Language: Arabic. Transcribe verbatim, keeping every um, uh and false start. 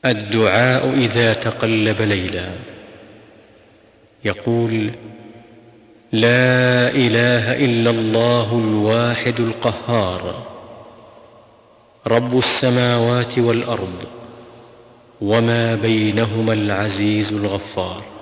الدعاء إذا تقلب ليلا. يقول: لا إله إلا الله الواحد القهار، رب السماوات والأرض وما بينهما العزيز الغفار.